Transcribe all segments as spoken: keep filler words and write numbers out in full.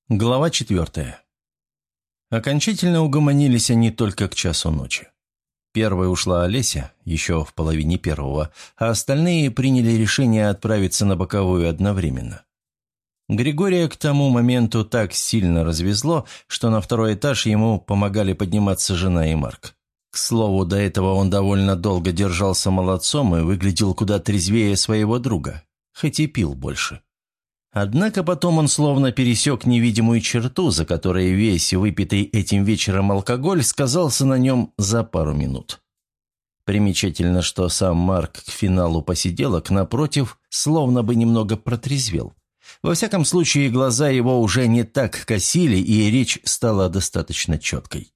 Глава четвертая. Окончательно угомонились они только к часу ночи. Первой ушла Олеся, еще в половине первого, а остальные приняли решение отправиться на боковую одновременно. Григория к тому моменту так сильно развезло, что на второй этаж ему помогали подниматься жена и Марк. К слову, до этого он довольно долго держался молодцом и выглядел куда трезвее своего друга, хоть и пил больше. Однако потом он словно пересек невидимую черту, за которой весь выпитый этим вечером алкоголь сказался на нем за пару минут. Примечательно, что сам Марк к финалу посиделок, напротив, словно бы немного протрезвел. Во всяком случае, глаза его уже не так косили, и речь стала достаточно четкой.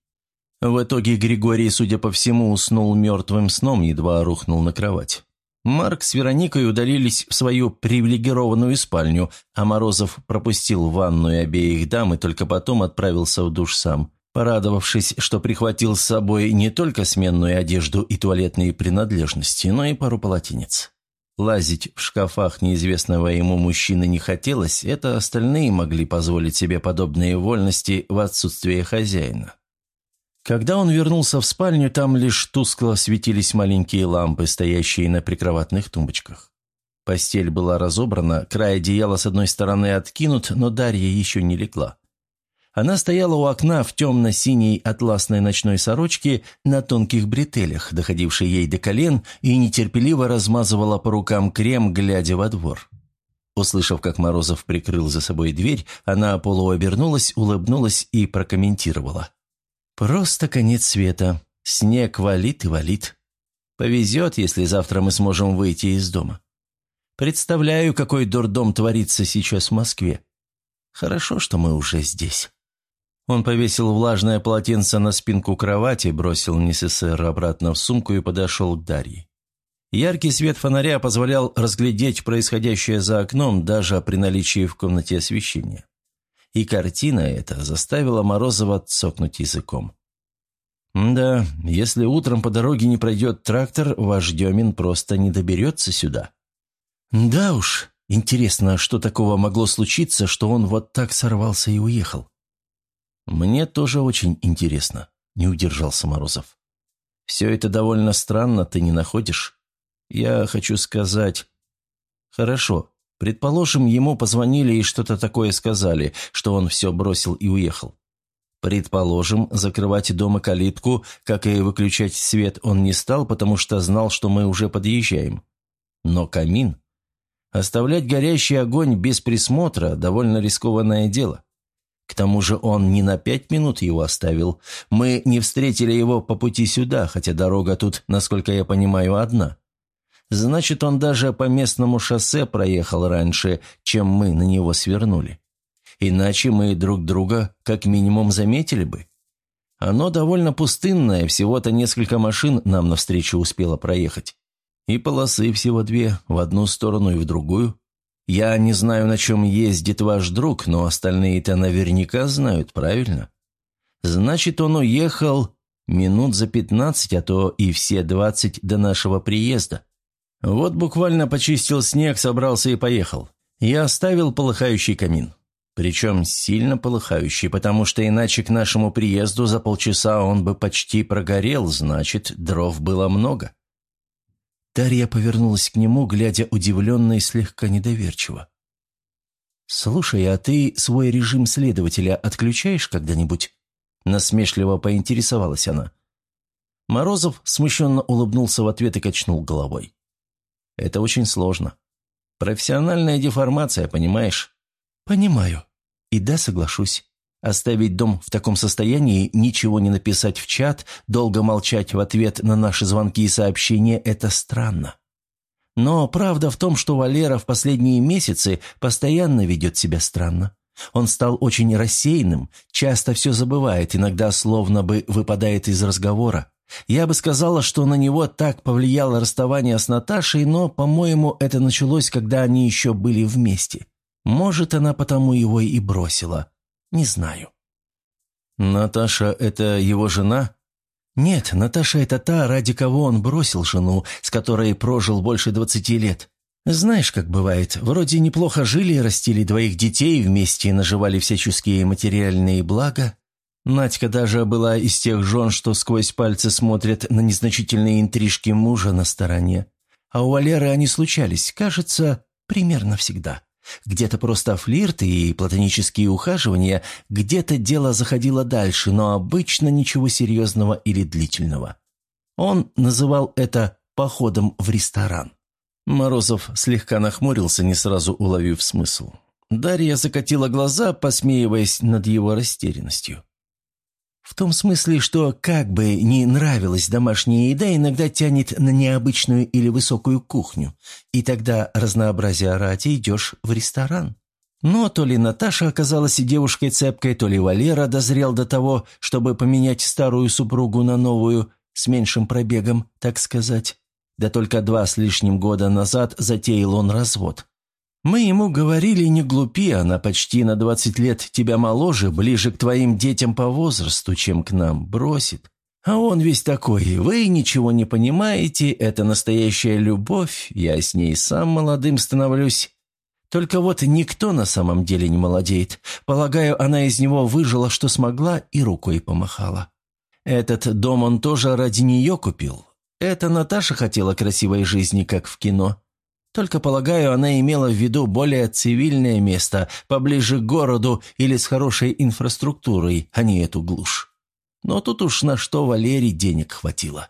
В итоге Григорий, судя по всему, уснул мертвым сном, едва рухнул на кровать. Марк с Вероникой удалились в свою привилегированную спальню, а Морозов пропустил в ванную обеих дам и только потом отправился в душ сам, порадовавшись, что прихватил с собой не только сменную одежду и туалетные принадлежности, но и пару полотенец. Лазить в шкафах неизвестного ему мужчины не хотелось, это остальные могли позволить себе подобные вольности в отсутствие хозяина. Когда он вернулся в спальню, там лишь тускло светились маленькие лампы, стоящие на прикроватных тумбочках. Постель была разобрана, край одеяла с одной стороны откинут, но Дарья еще не легла. Она стояла у окна в темно-синей атласной ночной сорочке на тонких бретелях, доходившей ей до колен, и нетерпеливо размазывала по рукам крем, глядя во двор. Услышав, как Морозов прикрыл за собой дверь, она полуобернулась, улыбнулась и прокомментировала. «Просто конец света. Снег валит и валит. Повезет, если завтра мы сможем выйти из дома. Представляю, какой дурдом творится сейчас в Москве. Хорошо, что мы уже здесь». Он повесил влажное полотенце на спинку кровати, бросил НССР обратно в сумку и подошел к Дарье. Яркий свет фонаря позволял разглядеть происходящее за окном даже при наличии в комнате освещения. И картина эта заставила Морозова цокнуть языком. «Да, если утром по дороге не пройдет трактор, ваш Демин просто не доберется сюда». «Да уж, интересно, что такого могло случиться, что он вот так сорвался и уехал?» «Мне тоже очень интересно», — не удержался Морозов. «Все это довольно странно, ты не находишь? Я хочу сказать...» «Хорошо. Предположим, ему позвонили и что-то такое сказали, что он все бросил и уехал. Предположим, закрывать дома калитку, как и выключать свет, он не стал, потому что знал, что мы уже подъезжаем. Но камин? Оставлять горящий огонь без присмотра – довольно рискованное дело. К тому же он не на пять минут его оставил. Мы не встретили его по пути сюда, хотя дорога тут, насколько я понимаю, одна. Значит, он даже по местному шоссе проехал раньше, чем мы на него свернули. Иначе мы друг друга как минимум заметили бы. Оно довольно пустынное, всего-то несколько машин нам навстречу успело проехать. И полосы всего две, в одну сторону и в другую. Я не знаю, на чем ездит ваш друг, но остальные-то наверняка знают, правильно? Значит, он уехал минут за пятнадцать, а то и все двадцать до нашего приезда. Вот буквально почистил снег, собрался и поехал. Я оставил полыхающий камин. Причем сильно полыхающий, потому что иначе к нашему приезду за полчаса он бы почти прогорел, значит, дров было много. Дарья повернулась к нему, глядя удивленно и слегка недоверчиво. «Слушай, а ты свой режим следователя отключаешь когда-нибудь?» Насмешливо поинтересовалась она. Морозов смущенно улыбнулся в ответ и качнул головой. «Это очень сложно. Профессиональная деформация, понимаешь?» «Понимаю. И да, соглашусь. Оставить дом в таком состоянии, ничего не написать в чат, долго молчать в ответ на наши звонки и сообщения – это странно. Но правда в том, что Валера в последние месяцы постоянно ведет себя странно. Он стал очень рассеянным, часто все забывает, иногда словно бы выпадает из разговора. Я бы сказала, что на него так повлияло расставание с Наташей, но, по-моему, это началось, когда они еще были вместе. Может, она потому его и бросила. Не знаю». «Наташа – это его жена?» «Нет, Наташа – это та, ради кого он бросил жену, с которой прожил больше двадцати лет. Знаешь, как бывает, вроде неплохо жили, растили двоих детей, вместе наживали всяческие материальные блага. Надька даже была из тех жен, что сквозь пальцы смотрят на незначительные интрижки мужа на стороне. А у Валеры они случались, кажется, примерно всегда. Где-то просто флирт и платонические ухаживания, где-то дело заходило дальше, но обычно ничего серьезного или длительного. Он называл это «походом в ресторан». Морозов слегка нахмурился, не сразу уловив смысл. Дарья закатила глаза, посмеиваясь над его растерянностью. В том смысле, что как бы ни нравилась домашняя еда, иногда тянет на необычную или высокую кухню, и тогда разнообразие ради идешь в ресторан. Но то ли Наташа оказалась девушкой цепкой, то ли Валера дозрел до того, чтобы поменять старую супругу на новую, с меньшим пробегом, так сказать. Да только два с лишним года назад затеял он развод. Мы ему говорили, не глупи, она почти на двадцать лет тебя моложе, ближе к твоим детям по возрасту, чем к нам, бросит. А он весь такой, вы ничего не понимаете, это настоящая любовь, я с ней сам молодым становлюсь. Только вот никто на самом деле не молодеет. Полагаю, она из него выжила, что смогла, и рукой помахала. Этот дом он тоже ради нее купил. Это Наташа хотела красивой жизни, как в кино. Только, полагаю, она имела в виду более цивильное место, поближе к городу или с хорошей инфраструктурой, а не эту глушь. Но тут уж на что Валерий денег хватило.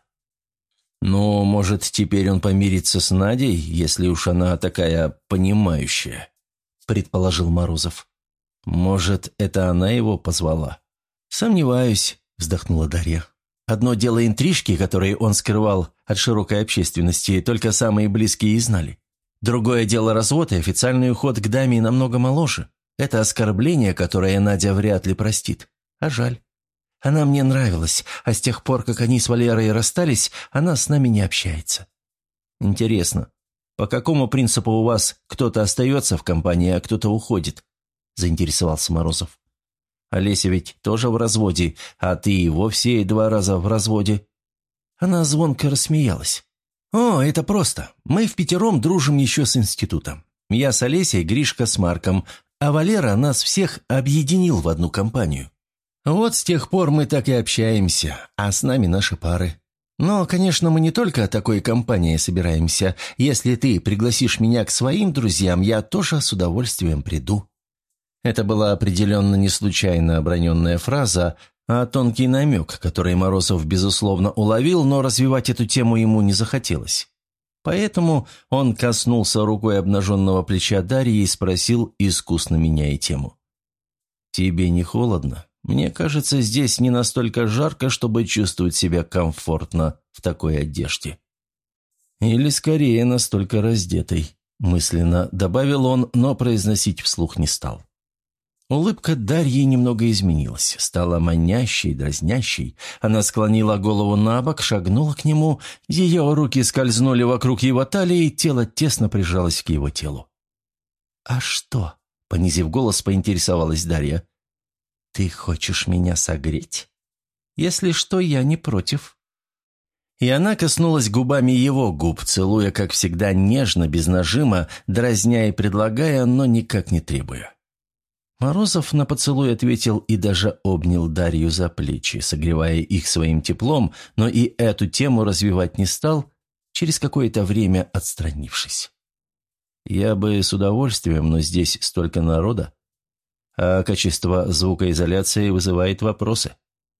«Ну, может, теперь он помирится с Надей, если уж она такая понимающая», — предположил Морозов. «Может, это она его позвала?» «Сомневаюсь», — вздохнула Дарья. «Одно дело интрижки, которые он скрывал от широкой общественности, только самые близкие и знали. Другое дело развод и официальный уход к даме намного моложе. Это оскорбление, которое Надя вряд ли простит. А жаль. Она мне нравилась, а с тех пор, как они с Валерой расстались, она с нами не общается». «Интересно, по какому принципу у вас кто-то остается в компании, а кто-то уходит?» – заинтересовался Морозов. «Олеся ведь тоже в разводе, а ты и вовсе два раза в разводе». Она звонко рассмеялась. «О, это просто. Мы впятером дружим еще с института. Я с Олесей, Гришка с Марком, а Валера нас всех объединил в одну компанию. Вот с тех пор мы так и общаемся, а с нами наши пары. Но, конечно, мы не только такой компанией собираемся. Если ты пригласишь меня к своим друзьям, я тоже с удовольствием приду». Это была определенно не случайно оброненная фраза, а тонкий намек, который Морозов, безусловно, уловил, но развивать эту тему ему не захотелось. Поэтому он коснулся рукой обнаженного плеча Дарьи и спросил, искусно меняя тему. «Тебе не холодно? Мне кажется, здесь не настолько жарко, чтобы чувствовать себя комфортно в такой одежде». «Или скорее настолько раздетой», – мысленно добавил он, но произносить вслух не стал. Улыбка Дарьи немного изменилась, стала манящей, дразнящей. Она склонила голову на бок, шагнула к нему, ее руки скользнули вокруг его талии, тело тесно прижалось к его телу. «А что?» – понизив голос, поинтересовалась Дарья. «Ты хочешь меня согреть? Если что, я не против». И она коснулась губами его губ, целуя, как всегда, нежно, без нажима, дразня и предлагая, но никак не требуя. Морозов на поцелуй ответил и даже обнял Дарью за плечи, согревая их своим теплом, но и эту тему развивать не стал, через какое-то время отстранившись. «Я бы с удовольствием, но здесь столько народа, а качество звукоизоляции вызывает вопросы».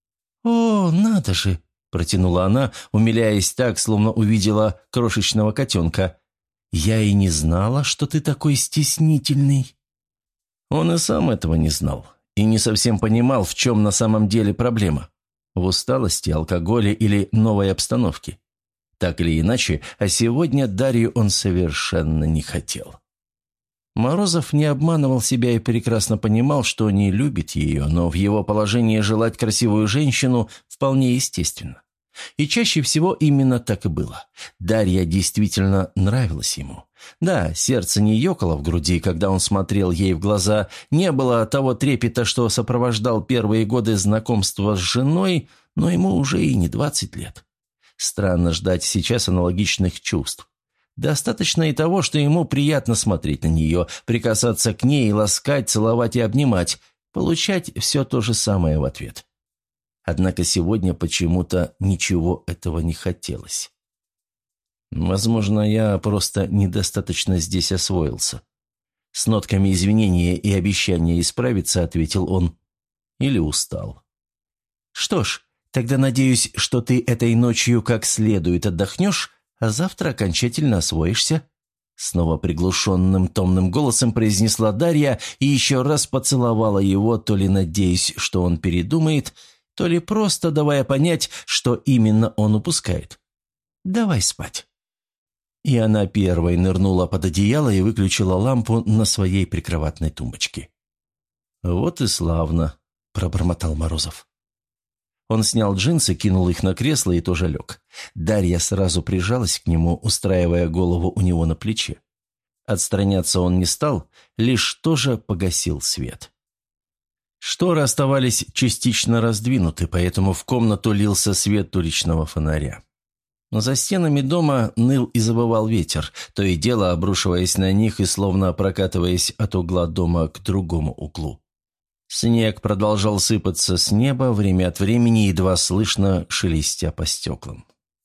«О, надо же!» – протянула она, умиляясь так, словно увидела крошечного котенка. «Я и не знала, что ты такой стеснительный». Он и сам этого не знал, и не совсем понимал, в чем на самом деле проблема. В усталости, алкоголе или новой обстановке. Так или иначе, а сегодня Дарью он совершенно не хотел. Морозов не обманывал себя и прекрасно понимал, что не любит ее, но в его положении желать красивую женщину вполне естественно. И чаще всего именно так и было. Дарья действительно нравилась ему. Да, сердце не ёкало в груди, когда он смотрел ей в глаза, не было того трепета, что сопровождал первые годы знакомства с женой, но ему уже и не двадцать лет. Странно ждать сейчас аналогичных чувств. Достаточно и того, что ему приятно смотреть на нее, прикасаться к ней, ласкать, целовать и обнимать, получать все то же самое в ответ. Однако сегодня почему-то ничего этого не хотелось. Возможно, я просто недостаточно здесь освоился. С нотками извинения и обещания исправиться, ответил он. Или устал. Что ж, тогда надеюсь, что ты этой ночью как следует отдохнешь, а завтра окончательно освоишься. Снова приглушенным томным голосом произнесла Дарья и еще раз поцеловала его, то ли надеясь, что он передумает, то ли просто давая понять, что именно он упускает. «Давай спать». И она первой нырнула под одеяло и выключила лампу на своей прикроватной тумбочке. «Вот и славно», – пробормотал Морозов. Он снял джинсы, кинул их на кресло и тоже лег. Дарья сразу прижалась к нему, устраивая голову у него на плече. Отстраняться он не стал, лишь тоже погасил свет. Шторы оставались частично раздвинуты, поэтому в комнату лился свет уличного фонаря. Но за стенами дома ныл и завывал ветер, то и дело обрушиваясь на них и словно прокатываясь от угла дома к другому углу. Снег продолжал сыпаться с неба, время от времени едва слышно шелестя по стеклам.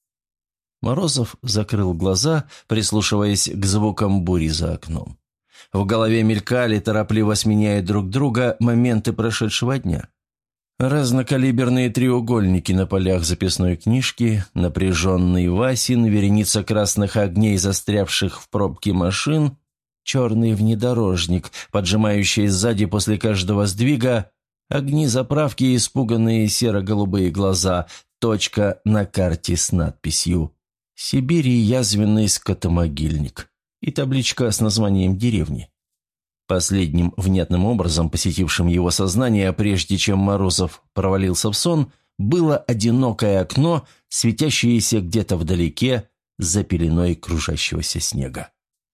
Морозов закрыл глаза, прислушиваясь к звукам бури за окном. В голове мелькали, торопливо сменяя друг друга, моменты прошедшего дня. Разнокалиберные треугольники на полях записной книжки, напряженный Васин, вереница красных огней, застрявших в пробке машин, черный внедорожник, поджимающий сзади после каждого сдвига, огни заправки и испуганные серо-голубые глаза, точка на карте с надписью «Сибирь и язвенный скотомогильник» и табличка с названием деревни. Последним внятным образом, посетившим его сознание, прежде чем Морозов провалился в сон, было одинокое окно, светящееся где-то вдалеке за пеленой кружащегося снега.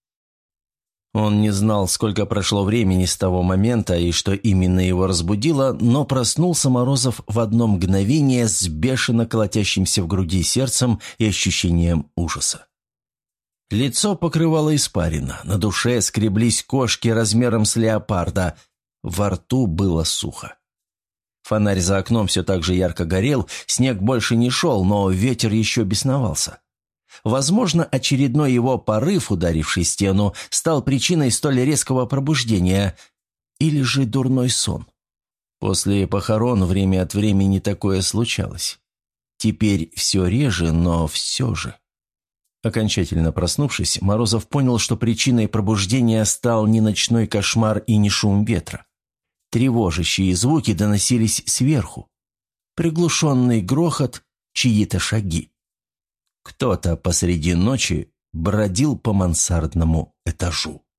Он не знал, сколько прошло времени с того момента и что именно его разбудило, но проснулся Морозов в одно мгновение с бешено колотящимся в груди сердцем и ощущением ужаса. Лицо покрывало испарина, на душе скреблись кошки размером с леопарда, во рту было сухо. Фонарь за окном все так же ярко горел, снег больше не шел, но ветер еще бесновался. Возможно, очередной его порыв, ударивший стену, стал причиной столь резкого пробуждения, или же дурной сон. После похорон время от времени такое случалось. Теперь все реже, но все же. Окончательно проснувшись, Морозов понял, что причиной пробуждения стал не ночной кошмар и не шум ветра. Тревожащие звуки доносились сверху. Приглушенный грохот, чьи-то шаги. Кто-то посреди ночи бродил по мансардному этажу.